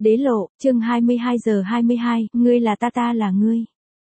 Đế lộ, chương 22:22, ngươi là ta là ngươi.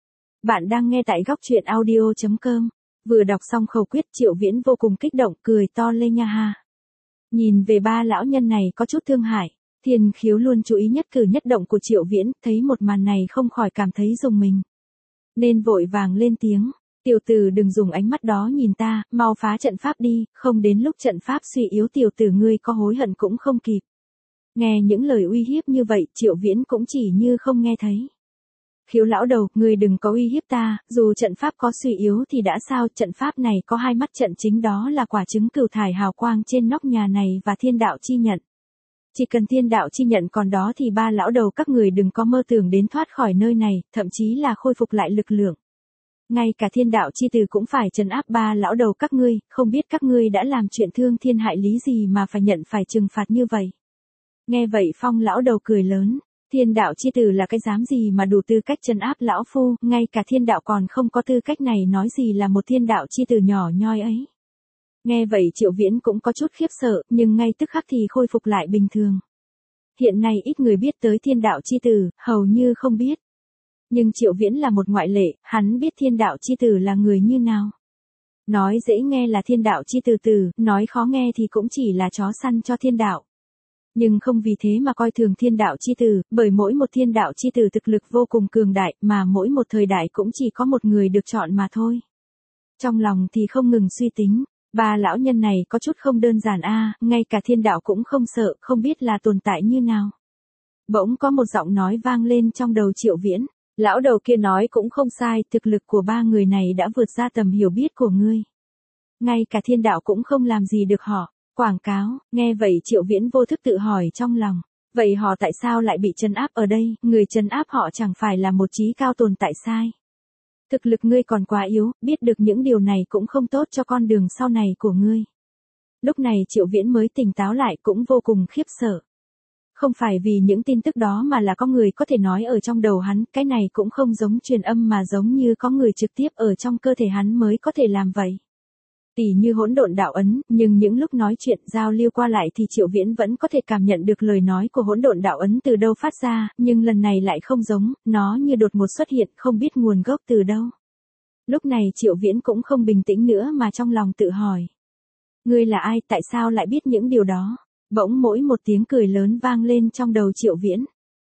Bạn đang nghe tại góc truyện audio.com. Vừa đọc xong khẩu quyết Triệu Viễn vô cùng kích động cười to lên nha ha. Nhìn về ba lão nhân này có chút thương hại. Thiên Khiếu luôn chú ý nhất cử nhất động của Triệu Viễn, thấy một màn này không khỏi cảm thấy rùng mình. Nên vội vàng lên tiếng. Tiểu tử đừng dùng ánh mắt đó nhìn ta, mau phá trận pháp đi, không đến lúc trận pháp suy yếu tiểu tử ngươi có hối hận cũng không kịp. Nghe những lời uy hiếp như vậy, Triệu Viễn cũng chỉ như không nghe thấy. Khiếu lão đầu, ngươi đừng có uy hiếp ta, dù trận pháp có suy yếu thì đã sao, trận pháp này có hai mắt trận chính đó là quả trứng cửu thải hào quang trên nóc nhà này và thiên đạo chi nhận. Chỉ cần thiên đạo chi nhận còn đó thì ba lão đầu các người đừng có mơ tưởng đến thoát khỏi nơi này, thậm chí là khôi phục lại lực lượng. Ngay cả thiên đạo chi từ cũng phải trấn áp ba lão đầu các ngươi, không biết các ngươi đã làm chuyện thương thiên hại lý gì mà phải nhận phải trừng phạt như vậy. Nghe vậy Phong lão đầu cười lớn, thiên đạo chi tử là cái dám gì mà đủ tư cách trấn áp lão phu, ngay cả thiên đạo còn không có tư cách này nói gì là một thiên đạo chi tử nhỏ nhoi ấy. Nghe vậy Triệu Viễn cũng có chút khiếp sợ, nhưng ngay tức khắc thì khôi phục lại bình thường. Hiện nay ít người biết tới thiên đạo chi tử, hầu như không biết. Nhưng Triệu Viễn là một ngoại lệ, hắn biết thiên đạo chi tử là người như nào. Nói dễ nghe là thiên đạo chi tử, nói khó nghe thì cũng chỉ là chó săn cho thiên đạo. Nhưng không vì thế mà coi thường thiên đạo chi tử, bởi mỗi một thiên đạo chi tử thực lực vô cùng cường đại, mà mỗi một thời đại cũng chỉ có một người được chọn mà thôi. Trong lòng thì không ngừng suy tính, ba lão nhân này có chút không đơn giản ngay cả thiên đạo cũng không sợ, không biết là tồn tại như nào. Bỗng có một giọng nói vang lên trong đầu Triệu Viễn, lão đầu kia nói cũng không sai, thực lực của ba người này đã vượt ra tầm hiểu biết của ngươi. Ngay cả thiên đạo cũng không làm gì được họ. Quảng cáo, nghe vậy Triệu Viễn vô thức tự hỏi trong lòng, vậy họ tại sao lại bị trấn áp ở đây, người trấn áp họ chẳng phải là một trí cao tồn tại sai. Thực lực ngươi còn quá yếu, biết được những điều này cũng không tốt cho con đường sau này của ngươi. Lúc này Triệu Viễn mới tỉnh táo lại cũng vô cùng khiếp sợ. Không phải vì những tin tức đó mà là có người có thể nói ở trong đầu hắn, cái này cũng không giống truyền âm mà giống như có người trực tiếp ở trong cơ thể hắn mới có thể làm vậy. Tỉ như hỗn độn đạo ấn, nhưng những lúc nói chuyện giao lưu qua lại thì Triệu Viễn vẫn có thể cảm nhận được lời nói của hỗn độn đạo ấn từ đâu phát ra, nhưng lần này lại không giống, nó như đột ngột xuất hiện không biết nguồn gốc từ đâu. Lúc này Triệu Viễn cũng không bình tĩnh nữa mà trong lòng tự hỏi. Ngươi là ai, tại sao lại biết những điều đó? Bỗng mỗi một tiếng cười lớn vang lên trong đầu Triệu Viễn.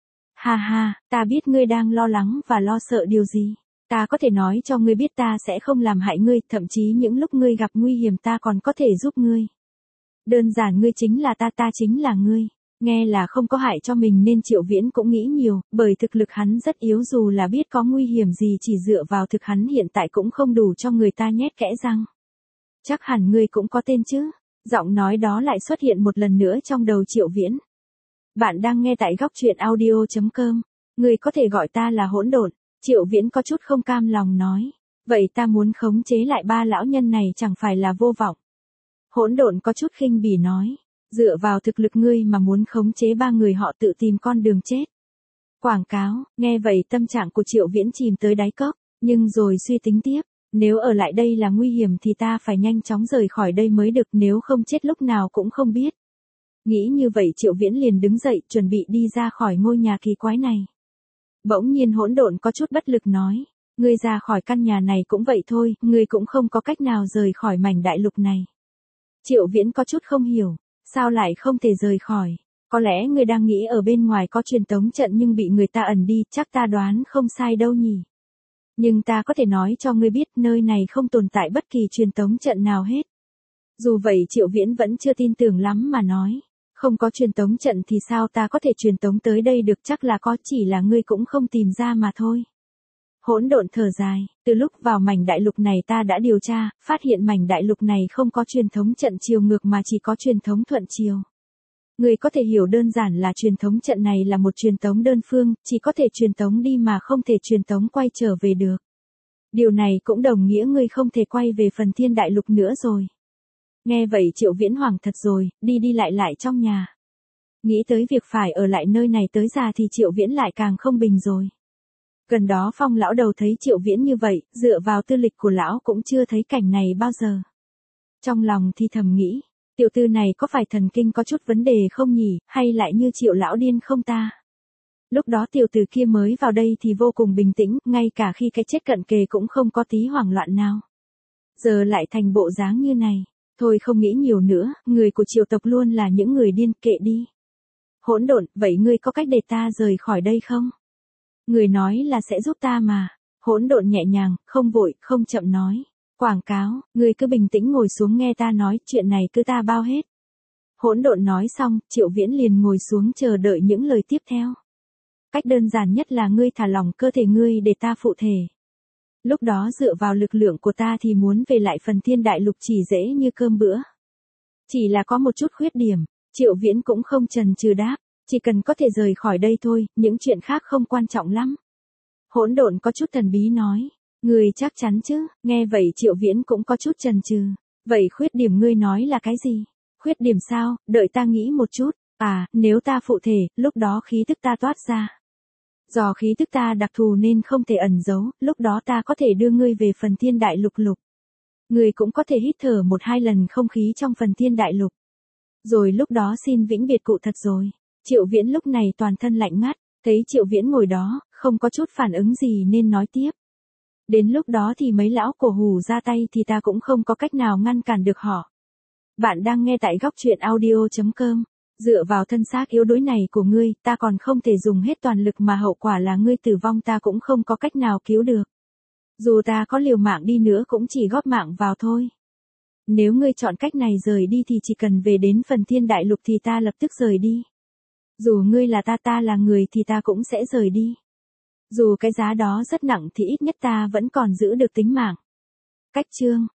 Ha ha, ta biết ngươi đang lo lắng và lo sợ điều gì. Ta có thể nói cho ngươi biết ta sẽ không làm hại ngươi, thậm chí những lúc ngươi gặp nguy hiểm ta còn có thể giúp ngươi. Đơn giản ngươi chính là ta chính là ngươi. Nghe là không có hại cho mình nên Triệu Viễn cũng nghĩ nhiều, bởi thực lực hắn rất yếu dù là biết có nguy hiểm gì chỉ dựa vào thực hắn hiện tại cũng không đủ cho người ta nhét kẽ răng. Chắc hẳn ngươi cũng có tên chứ? Giọng nói đó lại xuất hiện một lần nữa trong đầu Triệu Viễn. Bạn đang nghe tại góc truyện audio.com. Ngươi có thể gọi ta là hỗn độn. Triệu Viễn có chút không cam lòng nói. Vậy ta muốn khống chế lại ba lão nhân này chẳng phải là vô vọng. Hỗn độn có chút khinh bỉ nói. Dựa vào thực lực ngươi mà muốn khống chế ba người họ tự tìm con đường chết. Quảng cáo, nghe vậy tâm trạng của Triệu Viễn chìm tới đáy cốc, nhưng rồi suy tính tiếp. Nếu ở lại đây là nguy hiểm thì ta phải nhanh chóng rời khỏi đây mới được, nếu không chết lúc nào cũng không biết. Nghĩ như vậy Triệu Viễn liền đứng dậy chuẩn bị đi ra khỏi ngôi nhà kỳ quái này. Bỗng nhiên hỗn độn có chút bất lực nói, ngươi ra khỏi căn nhà này cũng vậy thôi, ngươi cũng không có cách nào rời khỏi mảnh đại lục này. Triệu Viễn có chút không hiểu, sao lại không thể rời khỏi, có lẽ ngươi đang nghĩ ở bên ngoài có truyền tống trận nhưng bị người ta ẩn đi, chắc ta đoán không sai đâu nhỉ. Nhưng ta có thể nói cho ngươi biết nơi này không tồn tại bất kỳ truyền tống trận nào hết. Dù vậy Triệu Viễn vẫn chưa tin tưởng lắm mà nói. Không có truyền tống trận thì sao ta có thể truyền tống tới đây được, chắc là có, chỉ là ngươi cũng không tìm ra mà thôi. Hỗn độn thở dài, từ lúc vào mảnh đại lục này ta đã điều tra, phát hiện mảnh đại lục này không có truyền thống trận chiều ngược mà chỉ có truyền thống thuận chiều. Ngươi có thể hiểu đơn giản là truyền thống trận này là một truyền tống đơn phương, chỉ có thể truyền tống đi mà không thể truyền tống quay trở về được. Điều này cũng đồng nghĩa ngươi không thể quay về phần thiên đại lục nữa rồi. Nghe vậy Triệu Viễn hoảng thật rồi, đi lại trong nhà. Nghĩ tới việc phải ở lại nơi này tới già thì Triệu Viễn lại càng không bình rồi. Gần đó Phong lão đầu thấy Triệu Viễn như vậy, dựa vào tư lịch của lão cũng chưa thấy cảnh này bao giờ. Trong lòng thì thầm nghĩ, tiểu tư này có phải thần kinh có chút vấn đề không nhỉ, hay lại như Triệu lão điên không ta? Lúc đó tiểu tử kia mới vào đây thì vô cùng bình tĩnh, ngay cả khi cái chết cận kề cũng không có tí hoảng loạn nào. Giờ lại thành bộ dáng như này. Thôi không nghĩ nhiều nữa, người của Triệu tộc luôn là những người điên, kệ đi. Hỗn độn, vậy ngươi có cách để ta rời khỏi đây không? Người nói là sẽ giúp ta mà. Hỗn độn nhẹ nhàng, không vội, không chậm nói. Quảng cáo, ngươi cứ bình tĩnh ngồi xuống nghe ta nói, chuyện này cứ ta bao hết. Hỗn độn nói xong, Triệu Viễn liền ngồi xuống chờ đợi những lời tiếp theo. Cách đơn giản nhất là ngươi thả lỏng cơ thể ngươi để ta phụ thể. Lúc đó dựa vào lực lượng của ta thì muốn về lại phần thiên đại lục chỉ dễ như cơm bữa. Chỉ là có một chút khuyết điểm, Triệu Viễn cũng không chần chừ đáp, chỉ cần có thể rời khỏi đây thôi, những chuyện khác không quan trọng lắm. Hỗn độn có chút thần bí nói, ngươi chắc chắn chứ? Nghe vậy Triệu Viễn cũng có chút chần chừ. Vậy khuyết điểm ngươi nói là cái gì? Khuyết điểm sao? Đợi ta nghĩ một chút. À, nếu ta phụ thể, lúc đó khí tức ta toát ra. Do khí tức ta đặc thù nên không thể ẩn giấu, lúc đó ta có thể đưa ngươi về phần thiên đại lục lục. Ngươi cũng có thể hít thở 1-2 lần không khí trong phần thiên đại lục. Rồi lúc đó xin vĩnh biệt cụ thật rồi. Triệu Viễn lúc này toàn thân lạnh ngắt, thấy Triệu Viễn ngồi đó, không có chút phản ứng gì nên nói tiếp. Đến lúc đó thì mấy lão cổ hủ ra tay thì ta cũng không có cách nào ngăn cản được họ. Bạn đang nghe tại góc truyện audio.com. Dựa vào thân xác yếu đuối này của ngươi, ta còn không thể dùng hết toàn lực mà hậu quả là ngươi tử vong ta cũng không có cách nào cứu được. Dù ta có liều mạng đi nữa cũng chỉ góp mạng vào thôi. Nếu ngươi chọn cách này rời đi thì chỉ cần về đến phần thiên đại lục thì ta lập tức rời đi. Dù ngươi là ta là người thì ta cũng sẽ rời đi. Dù cái giá đó rất nặng thì ít nhất ta vẫn còn giữ được tính mạng. Cách chương